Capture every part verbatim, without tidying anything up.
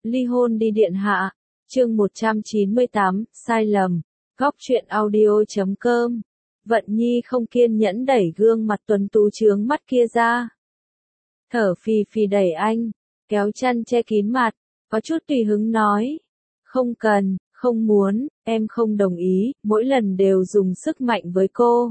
Ly hôn đi điện hạ. Chương một trăm chín mươi tám, sai lầm. Góc truyện audio chấm com. Vận Nhi không kiên nhẫn đẩy gương mặt tuấn tú chướng mắt kia ra. Thở phì phì đẩy anh, kéo chăn che kín mặt, có chút tùy hứng nói. Không cần, không muốn, em không đồng ý, mỗi lần đều dùng sức mạnh với cô.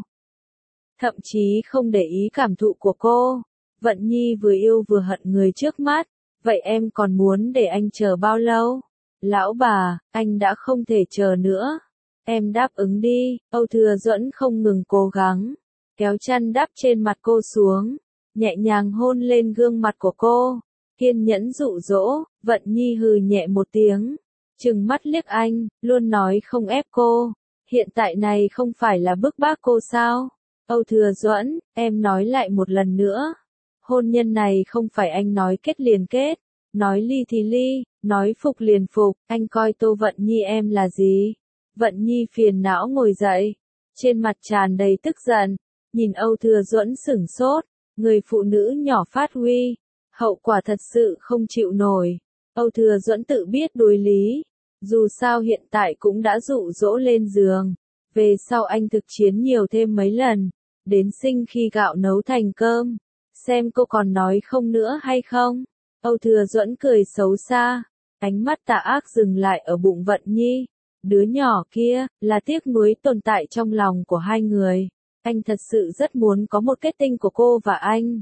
Thậm chí không để ý cảm thụ của cô. Vận Nhi vừa yêu vừa hận người trước mắt, vậy em còn muốn để anh chờ bao lâu? Lão bà, anh đã không thể chờ nữa. Em đáp ứng đi. Âu Thừa Duẫn không ngừng cố gắng, kéo chăn đắp trên mặt cô xuống, nhẹ nhàng hôn lên gương mặt của cô, kiên nhẫn dụ dỗ. Vận Nhi hừ nhẹ một tiếng, trừng mắt liếc anh, luôn nói không ép cô, hiện tại này không phải là bức bách cô sao? Âu Thừa Duẫn, em nói lại một lần nữa, hôn nhân này không phải anh nói kết liền kết, nói ly thì ly, nói phục liền phục, anh coi Tô Vận Nhi em là gì? Vận Nhi phiền não ngồi dậy, trên mặt tràn đầy tức giận, nhìn Âu Thừa Duẫn sửng sốt, người phụ nữ nhỏ phát huy, hậu quả thật sự không chịu nổi. Âu Thừa Duẫn tự biết đối lý, dù sao hiện tại cũng đã dụ dỗ lên giường, về sau anh thực chiến nhiều thêm mấy lần, đến sinh khi gạo nấu thành cơm, xem cô còn nói không nữa hay không. Âu Thừa Duẫn cười xấu xa, ánh mắt tà ác dừng lại ở bụng Vận Nhi. Đứa nhỏ kia, là tiếc nuối tồn tại trong lòng của hai người. Anh thật sự rất muốn có một kết tinh của cô và anh.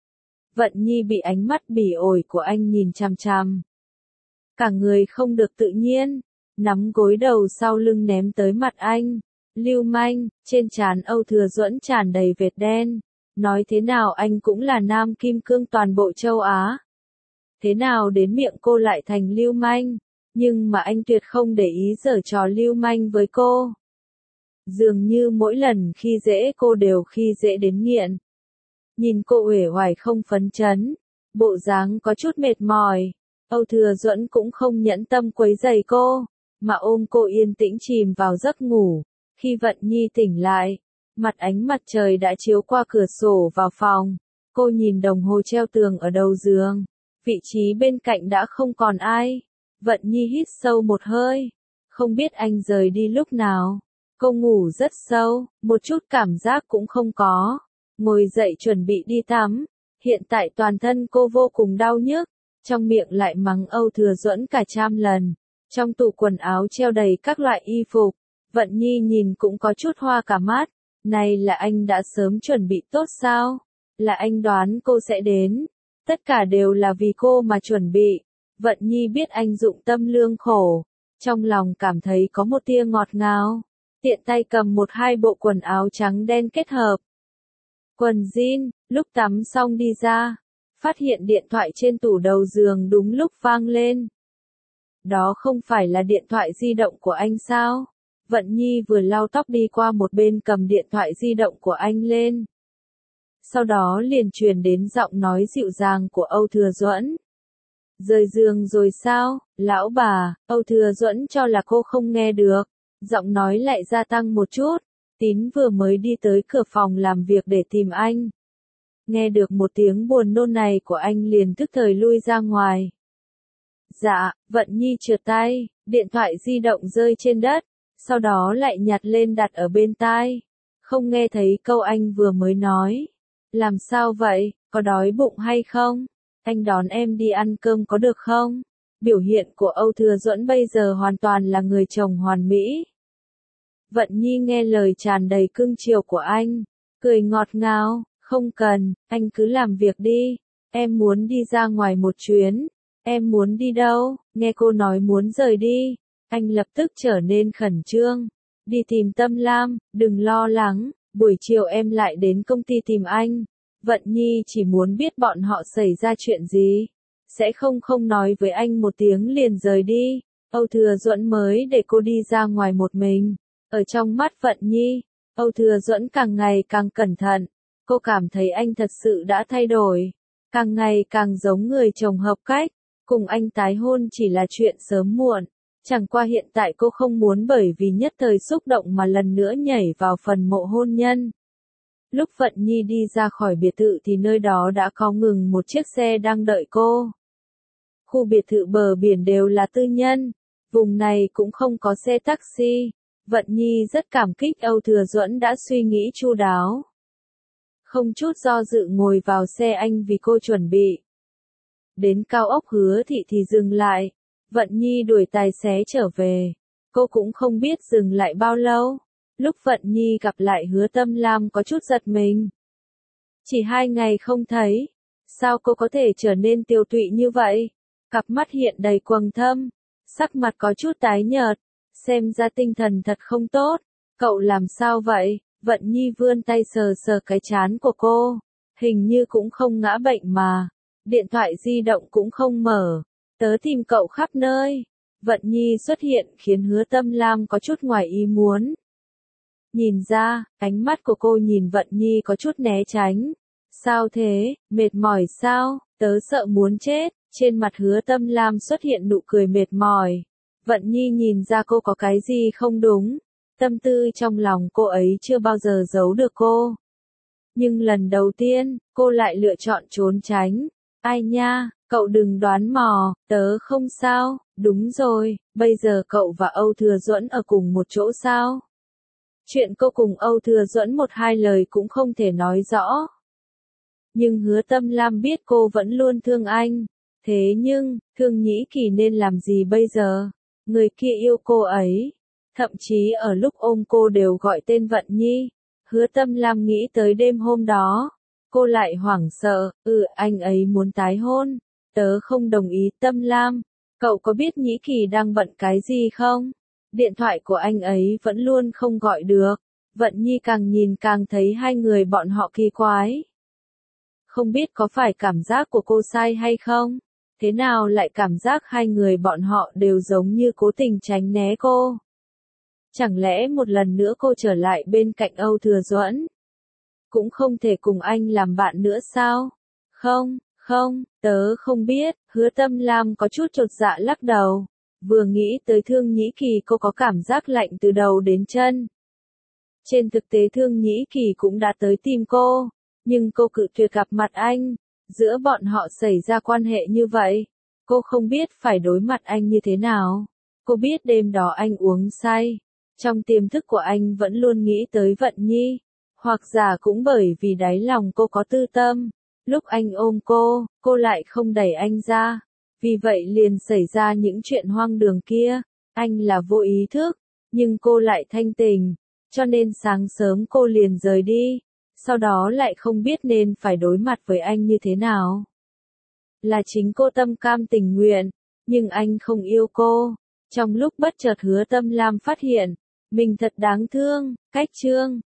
Vận Nhi bị ánh mắt bỉ ổi của anh nhìn chằm chằm. Cả người không được tự nhiên, nắm gối đầu sau lưng ném tới mặt anh. Lưu manh, trên trán Âu Thừa Duẫn tràn đầy vệt đen. Nói thế nào anh cũng là nam kim cương toàn bộ châu Á. Thế nào đến miệng cô lại thành lưu manh? Nhưng mà anh tuyệt không để ý giở trò lưu manh với cô. Dường như mỗi lần khi dễ cô đều khi dễ đến nghiện. Nhìn cô uể oải không phấn chấn, bộ dáng có chút mệt mỏi, Âu Thừa Duẫn cũng không nhẫn tâm quấy rầy cô, mà ôm cô yên tĩnh chìm vào giấc ngủ. Khi Vận Nhi tỉnh lại, mặt ánh mặt trời đã chiếu qua cửa sổ vào phòng. Cô nhìn đồng hồ treo tường ở đầu giường, vị trí bên cạnh đã không còn ai. Vận Nhi hít sâu một hơi, không biết anh rời đi lúc nào. Cô ngủ rất sâu, một chút cảm giác cũng không có. Ngồi dậy chuẩn bị đi tắm, hiện tại toàn thân cô vô cùng đau nhức, trong miệng lại mắng Âu Thừa Duẫn cả trăm lần. Trong tủ quần áo treo đầy các loại y phục, Vận Nhi nhìn cũng có chút hoa cả mắt. Này là anh đã sớm chuẩn bị tốt sao? Là anh đoán cô sẽ đến. Tất cả đều là vì cô mà chuẩn bị. Vận Nhi biết anh dụng tâm lương khổ, trong lòng cảm thấy có một tia ngọt ngào, tiện tay cầm một hai bộ quần áo trắng đen kết hợp. Quần jean, lúc tắm xong đi ra, phát hiện điện thoại trên tủ đầu giường đúng lúc vang lên. Đó không phải là điện thoại di động của anh sao? Vận Nhi vừa lau tóc đi qua một bên cầm điện thoại di động của anh lên. Sau đó liền truyền đến giọng nói dịu dàng của Âu Thừa Duẫn. Rời giường rồi sao, lão bà? Âu Thừa Duẫn cho là cô không nghe được, giọng nói lại gia tăng một chút. Tín vừa mới đi tới cửa phòng làm việc để tìm anh. Nghe được một tiếng buồn nôn này của anh liền tức thời lui ra ngoài. Dạ, Vận Nhi trượt tay, điện thoại di động rơi trên đất, sau đó lại nhặt lên đặt ở bên tai. Không nghe thấy câu anh vừa mới nói. Làm sao vậy, có đói bụng hay không? Anh đón em đi ăn cơm có được không? Biểu hiện của Âu Thừa Duẫn bây giờ hoàn toàn là người chồng hoàn mỹ. Vận Nhi nghe lời tràn đầy cưng chiều của anh, cười ngọt ngào, không cần, anh cứ làm việc đi, em muốn đi ra ngoài một chuyến. Em muốn đi đâu? Nghe cô nói muốn rời đi, anh lập tức trở nên khẩn trương. Đi tìm Tâm Lam, đừng lo lắng, buổi chiều em lại đến công ty tìm anh. Vận Nhi chỉ muốn biết bọn họ xảy ra chuyện gì, sẽ không không nói với anh một tiếng liền rời đi. Âu Thừa Duẫn mới để cô đi ra ngoài một mình. Ở trong mắt Vận Nhi, Âu Thừa Duẫn càng ngày càng cẩn thận, cô cảm thấy anh thật sự đã thay đổi, càng ngày càng giống người chồng hợp cách, cùng anh tái hôn chỉ là chuyện sớm muộn. Chẳng qua hiện tại cô không muốn bởi vì nhất thời xúc động mà lần nữa nhảy vào phần mộ hôn nhân. Lúc Vận Nhi đi ra khỏi biệt thự thì nơi đó đã có ngừng một chiếc xe đang đợi cô. Khu biệt thự bờ biển đều là tư nhân, vùng này cũng không có xe taxi. Vận Nhi rất cảm kích Âu Thừa Duẫn đã suy nghĩ chu đáo. Không chút do dự ngồi vào xe anh vì cô chuẩn bị. Đến cao ốc Hứa Thị thì dừng lại. Vận Nhi đuổi tài xế trở về. Cô cũng không biết dừng lại bao lâu. Lúc Vận Nhi gặp lại Hứa Tâm Lam có chút giật mình. Chỉ hai ngày không thấy. Sao cô có thể trở nên tiều tụy như vậy? Cặp mắt hiện đầy quầng thâm. Sắc mặt có chút tái nhợt. Xem ra tinh thần thật không tốt. Cậu làm sao vậy? Vận Nhi vươn tay sờ sờ cái trán của cô. Hình như cũng không ngã bệnh mà. Điện thoại di động cũng không mở. Tớ tìm cậu khắp nơi. Vận Nhi xuất hiện khiến Hứa Tâm Lam có chút ngoài ý muốn. Nhìn ra, ánh mắt của cô nhìn Vận Nhi có chút né tránh. Sao thế, mệt mỏi sao, tớ sợ muốn chết. Trên mặt Hứa Tâm Lam xuất hiện nụ cười mệt mỏi. Vận Nhi nhìn ra cô có cái gì không đúng. Tâm tư trong lòng cô ấy chưa bao giờ giấu được cô. Nhưng lần đầu tiên, cô lại lựa chọn trốn tránh. Ai nha, cậu đừng đoán mò, tớ không sao. Đúng rồi, bây giờ cậu và Âu Thừa Duẫn ở cùng một chỗ sao? Chuyện cô cùng Âu Thừa Duẫn một hai lời cũng không thể nói rõ. Nhưng Hứa Tâm Lam biết cô vẫn luôn thương anh. Thế nhưng, Thương Nhĩ Kỳ nên làm gì bây giờ? Người kia yêu cô ấy. Thậm chí ở lúc ôm cô đều gọi tên Vận Nhi. Hứa Tâm Lam nghĩ tới đêm hôm đó. Cô lại hoảng sợ, ừ anh ấy muốn tái hôn. Tớ không đồng ý. Tâm Lam, cậu có biết Nhĩ Kỳ đang bận cái gì không? Điện thoại của anh ấy vẫn luôn không gọi được. Vận Nhi càng nhìn càng thấy hai người bọn họ kỳ quái. Không biết có phải cảm giác của cô sai hay không? Thế nào lại cảm giác hai người bọn họ đều giống như cố tình tránh né cô? Chẳng lẽ một lần nữa cô trở lại bên cạnh Âu Thừa Duẫn? Cũng không thể cùng anh làm bạn nữa sao? Không, không, tớ không biết. Hứa Tâm Lam có chút chột dạ lắc đầu. Vừa nghĩ tới Thương Nhĩ Kỳ cô có cảm giác lạnh từ đầu đến chân. Trên thực tế Thương Nhĩ Kỳ cũng đã tới tìm cô. Nhưng cô cự tuyệt gặp mặt anh. Giữa bọn họ xảy ra quan hệ như vậy. Cô không biết phải đối mặt anh như thế nào. Cô biết đêm đó anh uống say. Trong tiềm thức của anh vẫn luôn nghĩ tới Vận Nhi. Hoặc giả cũng bởi vì đáy lòng cô có tư tâm. Lúc anh ôm cô, cô lại không đẩy anh ra. Vì vậy liền xảy ra những chuyện hoang đường kia. Anh là vô ý thức. Nhưng cô lại thanh tình. Cho nên sáng sớm cô liền rời đi. Sau đó lại không biết nên phải đối mặt với anh như thế nào. Là chính cô tâm cam tình nguyện, nhưng anh không yêu cô. Trong lúc bất chợt Hứa Tâm Lam phát hiện, mình thật đáng thương. Cách chương